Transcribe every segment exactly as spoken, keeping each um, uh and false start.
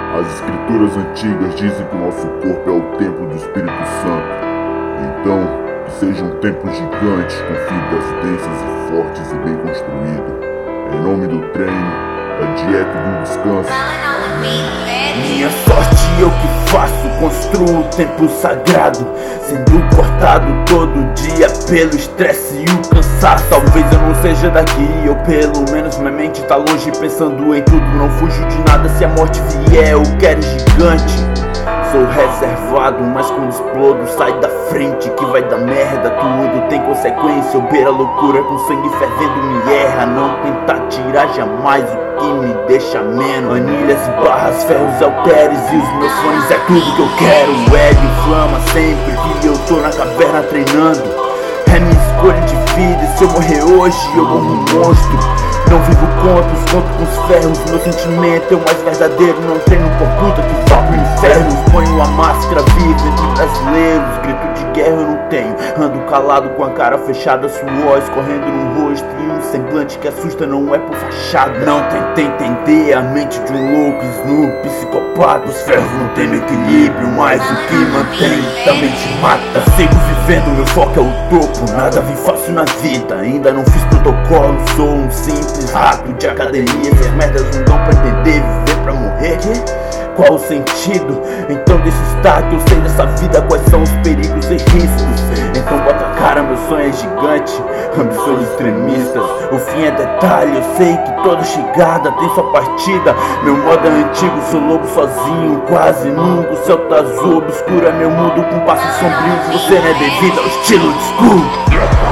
As escrituras antigas dizem que o nosso corpo é o templo do Espírito Santo. Então, que seja um templo gigante com fibras densas e fortes e bem construído. Em nome do treino, da dieta e do descanso. Minha sorte eu que faço, construo o templo sagrado, sendo cortado todo dia pelo estresse e o cansaço. Talvez eu não seja daqui, ou pelo menos minha mente tá longe, pensando em tudo. Não fujo de nada, se a morte vier eu quero gigante. Sou reservado, mas quando explodo sai da frente que vai dar merda. Tudo tem consequência, eu beira a loucura com sangue fervendo me erra. Não tentar tirar jamais o que me deixa menos. Anilhas e barras, ferros halteres e os meus sonhos é tudo que eu quero. O ego inflama sempre que eu tô na caverna treinando. É minha escolha de vida e se eu morrer hoje eu morro um monstro. Não vivo contos, conto com os ferros. Meu sentimento é o mais verdadeiro. Não treino por puta que vá pro inferno. Ponho a máscara viva entre brasileiros. Grito de guerra eu não tenho. Ando calado com a cara fechada, suor escorrendo no rosto e um semblante que assusta, não é por fachada. Não tentei entender a mente de um louco, Snoop, psicopata. Os ferros não tem equilíbrio, mas o que mantém também te mata. Sigo vivendo, meu foco é o topo. Nada vem fácil na vida, ainda não fiz protocolo. Sou um simples rato de academia. Essas merdas não dão pra entender, viver pra morrer. Qual o sentido? Então deixa estar que eu sei dessa vida quais são os perigos e riscos. Então bota a cara, meu sonho é gigante, ambições extremistas. O fim é detalhe, eu sei que toda chegada tem sua partida. Meu modo é antigo, sou lobo sozinho, quase nunca. O céu tá azul, obscuro é meu mundo com passos sombrios. Você não é devido ao estilo de school.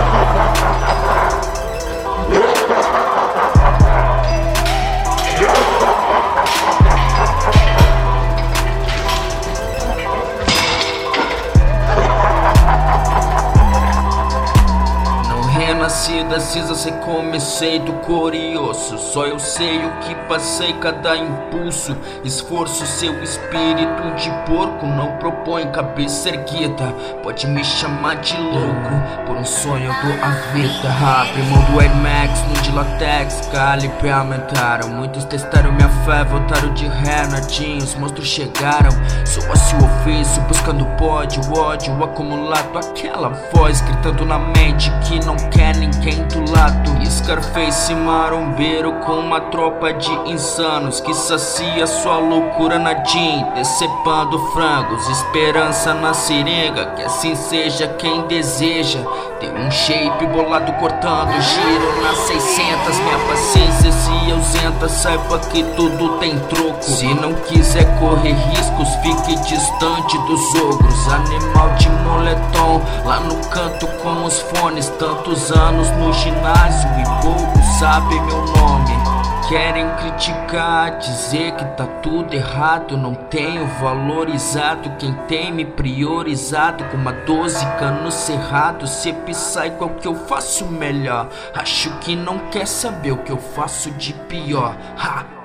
Nasci das cinzas e comecei do cor e osso. Só eu sei o que passei, cada impulso, esforço. Seu espírito de porco não propõe cabeça erguida. Pode me chamar de louco, por um sonho eu dou a vida. Abre mão do Air Max, no de latex, calibre aumentaram. Muitos testaram minha fé, voltaram de ré, nadinho. Os monstros chegaram, sou ócio ofício, buscando pódio, ódio acumulado. Aquela voz gritando na mente que não quer ninguém do lado. Scarface marombeiro com uma tropa de insanos que sacia sua loucura na gin, decepando frangos, esperança na seringa, que assim seja quem deseja. Tem um shape bolado cortando giro nas seiscentas. Minha paciência se ausenta, saiba que tudo tem troco. Se não quiser correr riscos, fique distante dos ogros. Animal de moletom, lá no canto com os fones. Tantos anos no ginásio e poucos sabem meu nome. Querem criticar, dizer que tá tudo errado. Não tenho valorizado quem tem me priorizado. Com uma doze canos cerrado, se sai qual que eu faço melhor. Acho que não quer saber o que eu faço de pior. Ha!